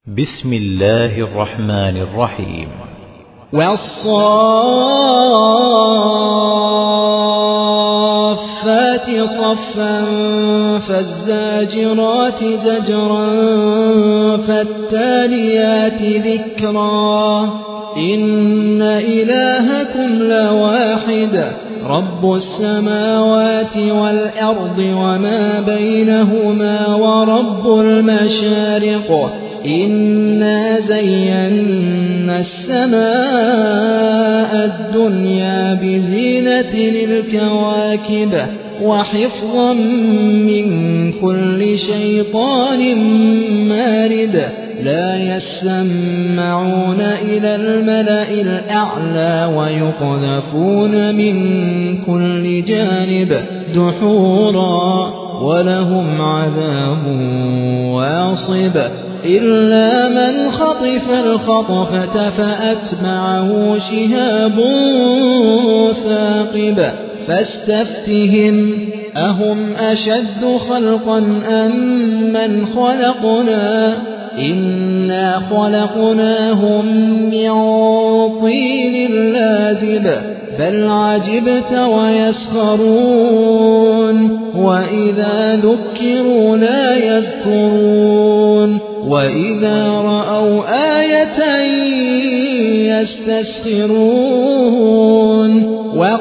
بسم الله الرحمن الرحيم. والصافات صفا فالزاجرات زجرا فالتاليات ذكرا إن إلهكم لواحد رب السماوات والأرض وما بينهما ورب المشارق إنا زينا السماء الدنيا بزينة للكواكب وحفظا من كل شيطان مارد لا يسمعون إلى الملأ الأعلى ويقذفون من كل جانب دحورا ولهم عذاب واصب إلا من خطف الخطفة فأتبعه شهاب ثاقب فاستفتهم أهم أشد خلقا أم من خلقنا إنا خلقناهم من طين لازب بل عجبت ويسخرون وإذا ذكروا لا يذكرون وإذا رأوا آية يستسخرون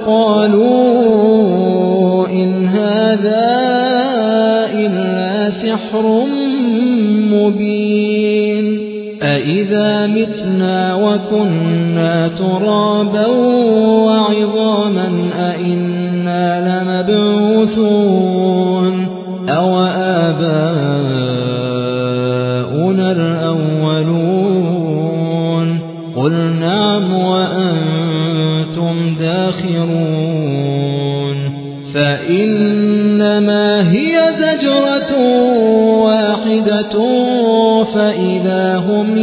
وقالوا إن هذا إلا سحر مبين أإذا متنا وكنا ترابا وعظاما أإنا لمبعوثون أو آباؤنا الأولون قل نعم وأنتم داخرون فإنما هي زجرة واحدة فإذا هم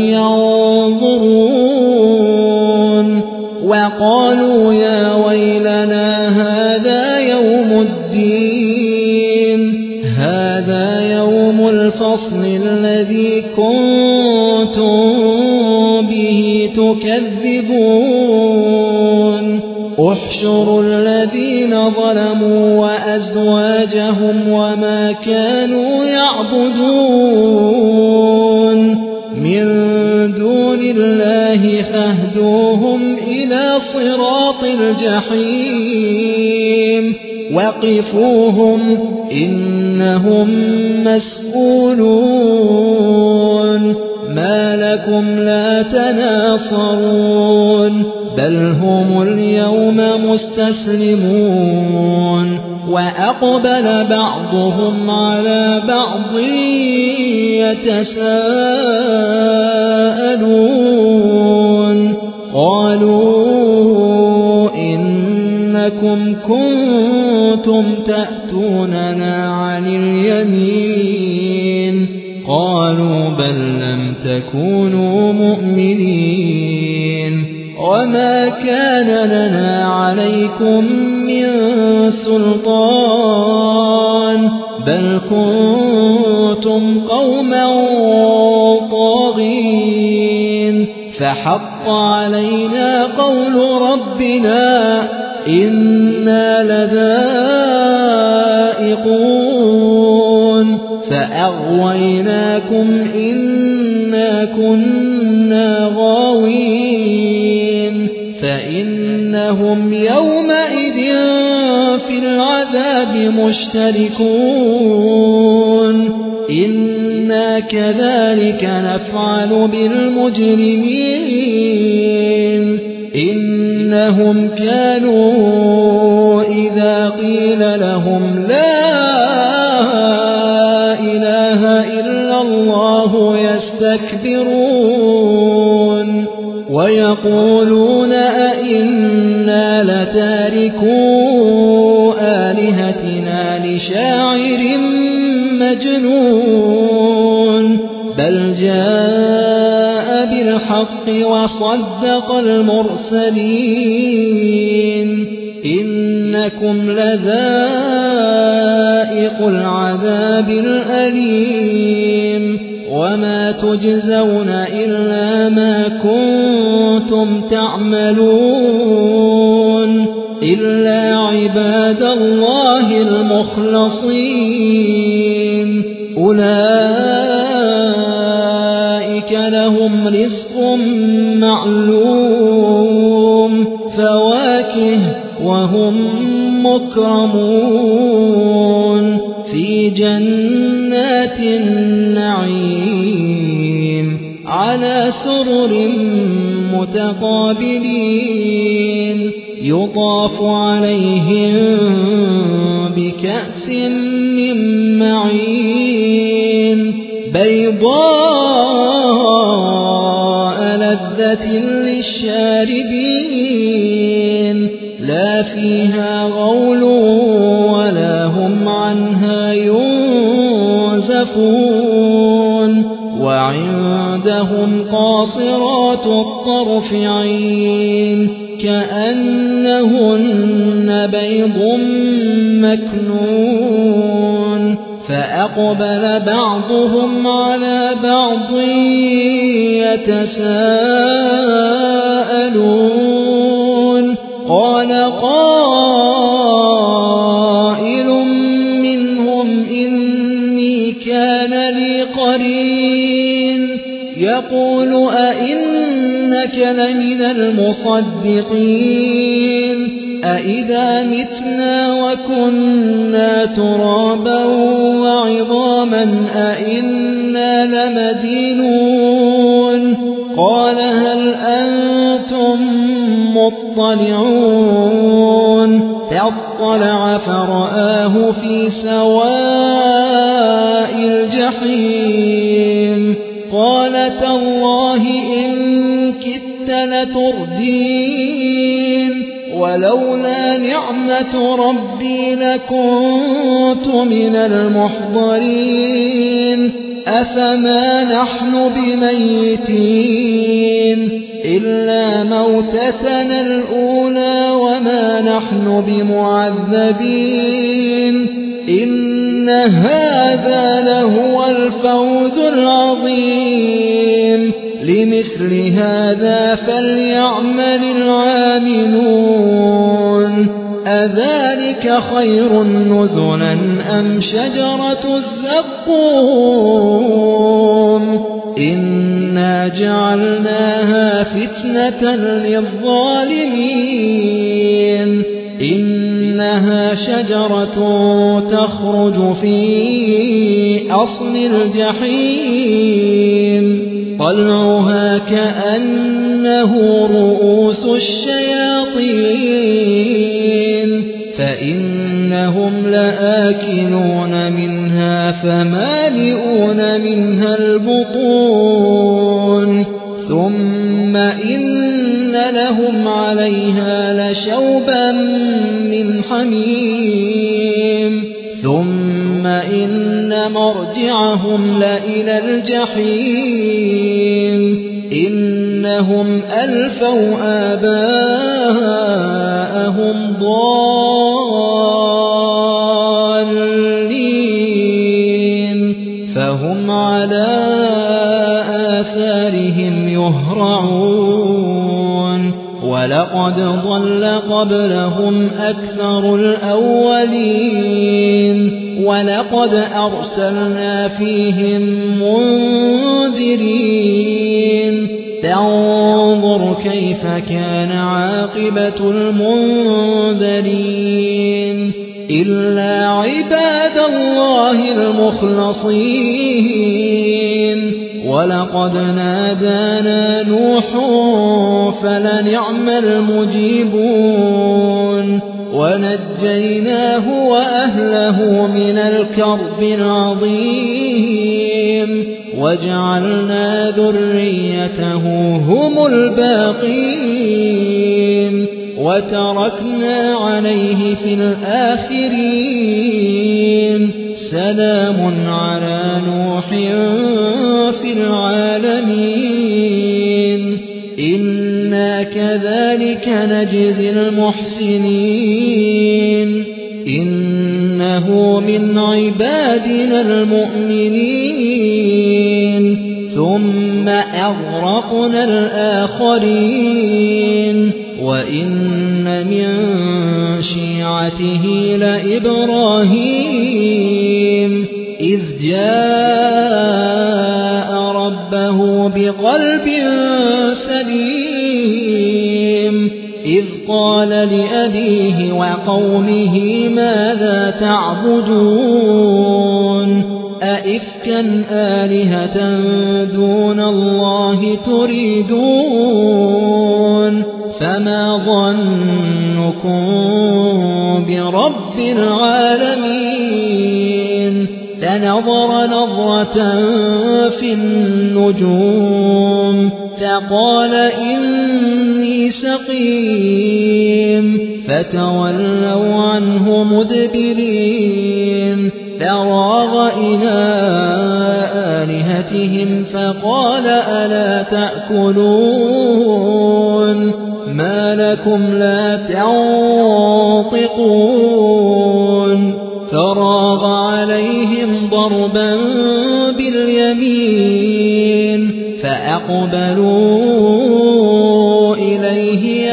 ينظرون وقالوا يا ويلنا هذا يوم الدين هذا يوم الفصل الذي كنتم به تكذبون احشروا الذين ظلموا وأزواجهم وما كانوا يعبدون من دون الله فاهدوهم إلى صراط الجحيم وقفوهم إنهم مسؤولون ما لكم لا تناصرون بل هم اليوم مستسلمون وأقبل بعضهم على بعض يتساءلون قالوا إنكم كنتم تأتوننا عن اليمين قالوا بل لم تكونوا مؤمنين وما كان لنا عليكم من سلطان بل كنتم قوما طاغين فحق علينا قول ربنا إنا لذائقون فأغويناكم إنا كنا غاوين فإنهم يومئذ في العذاب مشتركون إنا كذلك نفعل بالمجرمين إنهم كانوا إذا قيل لهم لا إله إلا الله يستكبرون ويقولون أئنا لتاركو آلهتنا لشاعر مجنون بل جاء بالحق وصدق المرسلين إنكم لذائق العذاب الأليم وما تجزون إلا ما كنتم تعملون إلا عباد الله المخلصين أولئك لهم رزق معلوم فواكه وهم مكرمون في جنات النعيم على سرر متقابلين يطاف عليهم بكأس من معين بيضاء لذة للشاربين لا فيها غول ولا هم عنها ينزفون وعندهم قاصرات الطرف عين كأنهن بيض مكنون فأقبل بعضهم على بعض يتساءلون قال قائل منهم إني كان لي قرين يقول أئنك لمن المصدقين أئذا متنا وكنا ترابا وعظاما أئنا لمدينون قال هل أنتم مطلعون فاطلع فرآه في سواء الجحيم قال تالله إن كدت لتردين ولولا نعمة ربي لكنت من المحضرين أفما نحن بميتين إلا موتتنا الأولى وما نحن بمعذبين إن هذا لهو الفوز العظيم لمثل هذا فليعمل العاملون أذلك خير نزلا أم شجرة الزقوم إنا جعلناها فتنة للظالمين إنها شجرة تخرج في أصل الجحيم طلعها كأنه رؤوس الشياطين فإنهم لآكلون منها فمالئون منها البطون ثم إن لهم عليها لشوبا من حميم ثم إن مرجعهم لإلى الجحيم إنهم ألفوا آباءهم ضالين فهم على آثارهم يهرعون ولقد ضل قبلهم أكثر الأولين ولقد أرسلنا فيهم منذرين تنظر كيف كان عاقبة المنذرين إلا عباد الله المخلصين ولقد نادانا نوح فلنعم المجيبون ونجيناه وأهله من الكرب العظيم وجعلنا ذريته هم الباقين وتركنا عليه في الآخرين سلام على نوح في العالمين إنا كذلك نجزي المحسنين إنه من عبادنا المؤمنين ثم أغرقنا الآخرين وإن من شيعته لإبراهيم إذ جاء ربه بقلب سليم إذ قال لأبيه وقومه ماذا تعبدون أئفكا آلهة دون الله تريدون فما ظنكم برب العالمين فنظر نظرة في النجوم فقال إني سقيم فتولوا عنه مدبرين فراغ إلى آلهتهم فقال ألا تأكلون ما لكم لا تنطقون فراغ عليهم ضربا باليمين فأقبلوا إليه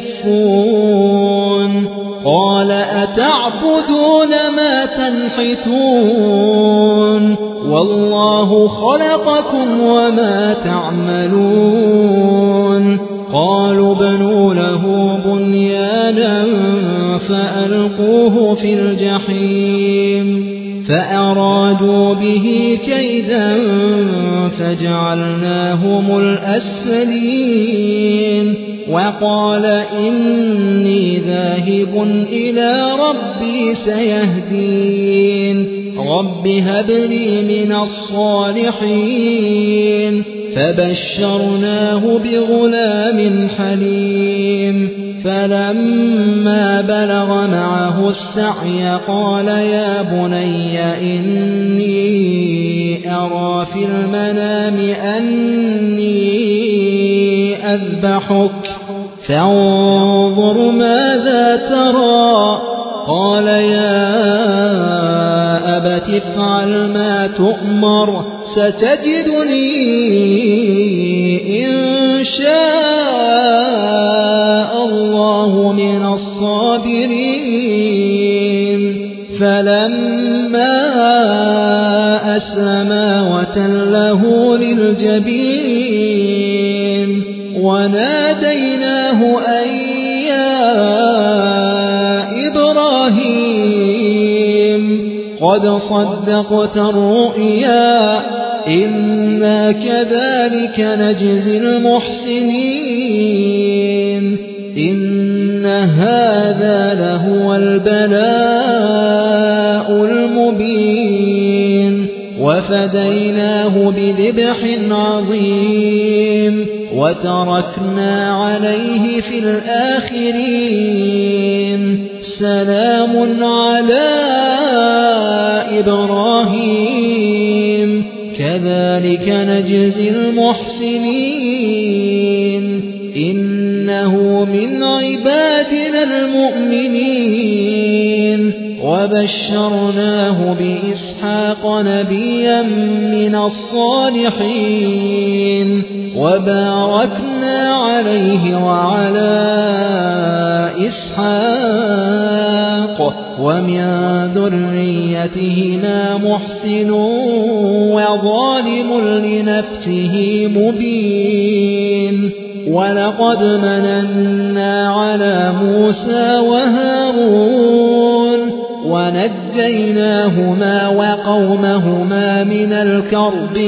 يزفون قال أتعبدون ما تنحتون والله خلقكم وما تعملون قالوا بنوا له بنيانا فألقوه في الجحيم فأرادوا به كيدا فجعلناهم الأسفلين وقال إني ذاهب إلى ربي سيهدين رب هب لي من الصالحين فبشرناه بغلام حليم فلما بلغ معه السعي قال يا بني إني أرى في المنام أني أذبحك فانظر ماذا ترى قال يا أبت افعل ما تؤمر ستجدني إن شاء الله من الصابرين فلما أسلما وتله للجبين وناديناه أن يا إبراهيم قد صدقت الرؤيا إنا كذلك نجزي المحسنين إن هذا لهو البلاء المبين وفديناه بذبح عظيم وتركنا عليه في الآخرين سلام على إبراهيم كذلك نجزي المحسنين إنه من عبادنا المؤمنين وبشرناه بإسحاق نبيا من الصالحين وباركنا عليه وعلى إسحاق ومن ذريتهما محسن وظالم لنفسه مبين ولقد مننا على موسى وهارون ونجيناهما وقومهما من الكرب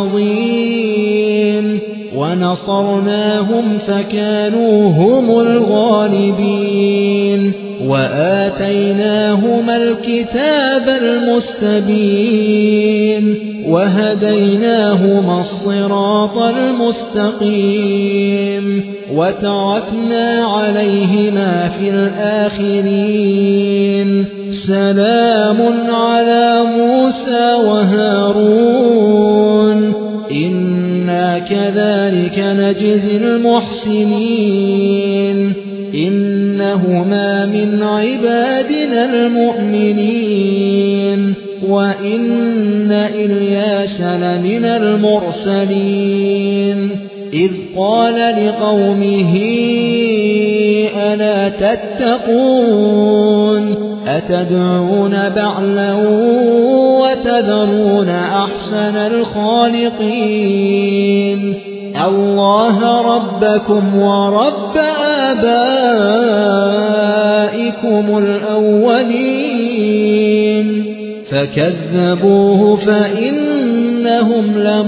العظيم ونصرناهم فكانوا هم الغالبين وآتيناهما الكتاب المستبين وهديناهما الصراط المستقيم وتركنا عليهما في الآخرين سلام على موسى وهارون إنا كذلك نجزي المحسنين إنهما من عبادنا المؤمنين وإن إلياس لمن المرسلين إذ قال لقومه ألا تتقون أتدعون بعلا وتذرون أحسن الخالقين الله ربكم ورب آبائكم الأولين فكذبوه فإنهم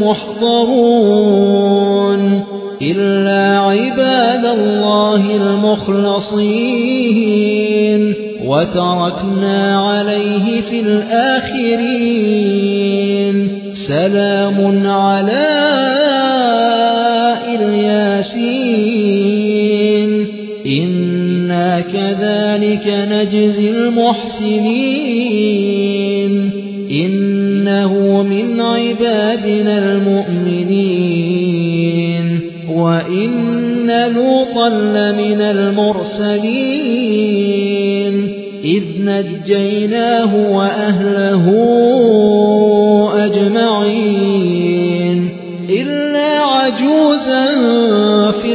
لمحضرون إلا عباد الله المخلصين وتركنا عليه في الآخرين سلام على الياسين إنا كذلك نجزي المحسنين إنه من عبادنا المؤمنين وإن لوطا لمن المرسلين إذ نجيناه وأهله أجمعين إلا عجوزا في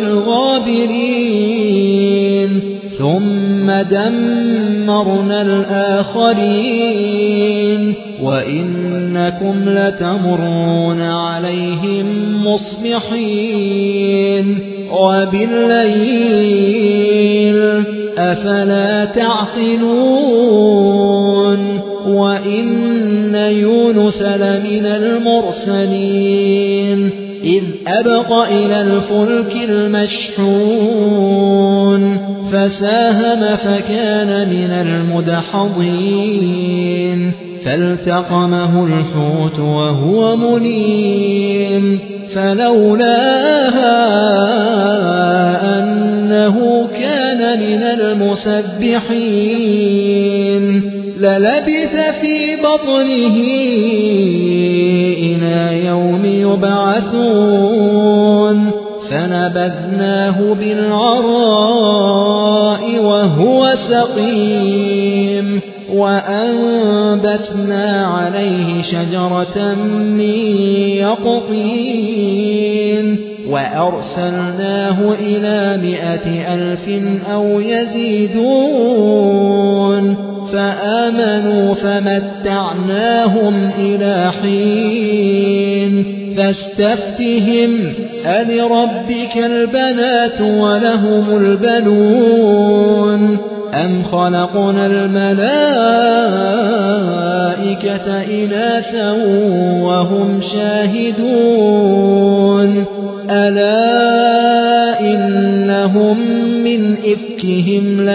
الغابرين ثم دمرنا الآخرين وإنكم لتمرون عليهم مصبحين وبالليل أفلا تعقلون وإن يونس لمن المرسلين إذ أبق إلى الفلك المشحون فساهم فكان من المدحضين فالتقمه الحوت وهو مليم فلولا أنه كان من المسبحين للبث في بطنه إلى يوم يبعثون فنبذناه بالعراء وهو سقيم وأنبتنا عليه شجرة من يقطين وأرسلناه إلى 100,000 أو يزيدون فآمنوا فمتعناهم إلى حين فاستفتهم ألربك البنات ولهم البنون أم خلقنا الملائكة إناثا وهم شاهدون ألا إنهم من إفكهم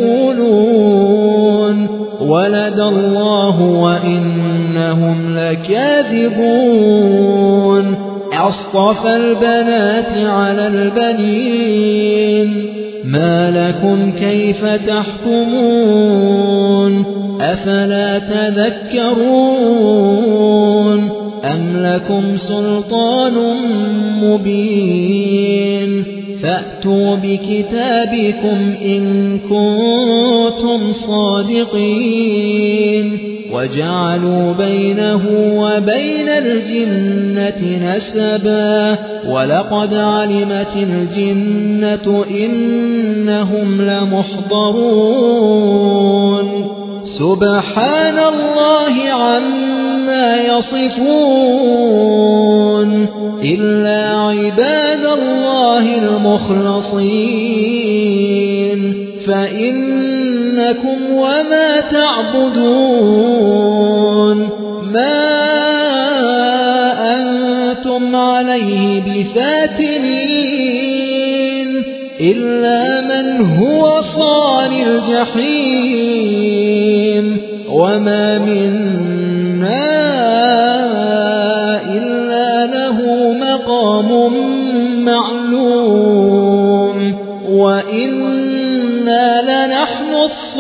ليقولون ولد الله وإنهم لكاذبون أصطفى البنات على البنين ما لكم كيف تحكمون أفلا تذكرون أم لكم سلطان مبين فأتوا بكتابكم إن كنتم صادقين وجعلوا بينه وبين الجنة نسبا ولقد علمت الجنة إنهم لمحضرون سبحان الله عما يصفون إلا عباد الله المخلصين فإنكم وما تعبدون ما أنتم عليه بفاتنين إلا من هو صال الجحيم وما منا إلا له مقام معلوم وإنا لنحن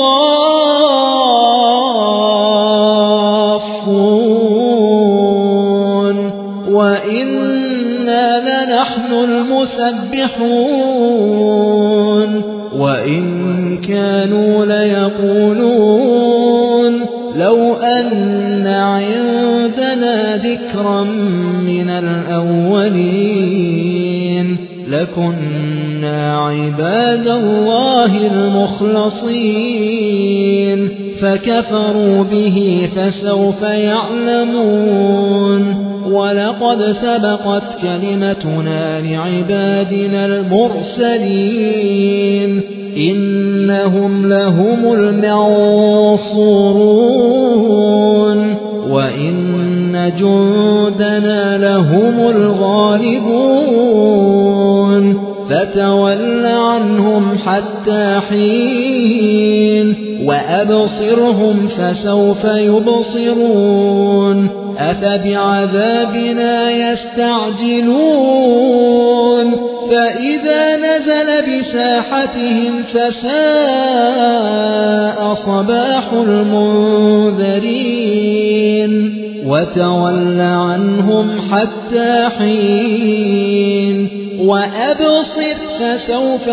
الصافون وإنا لنحن المسبحون وإن كانوا ليقولون لو أن عندنا ذكرا من الأولين لكنا عباد الله المخلصين فكفروا به فسوف يعلمون ولقد سبقت كلمتنا لعبادنا المرسلين إنهم لهم المنصورون وإن جندنا لهم الغالبون فتول عنهم حتى حين وأبصرهم فسوف يبصرون أفبعذابنا يستعجلون فإذا نزل بساحتهم فساء صباح المنذرين وتول عنهم حتى حين وأبصر فسوف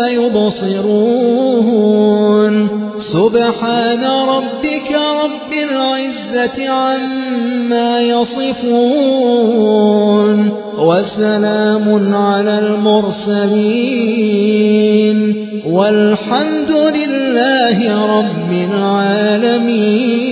يبصرون سبحان ربك رب العزة عما يصفون وسلام على المرسلين والحمد لله رب العالمين.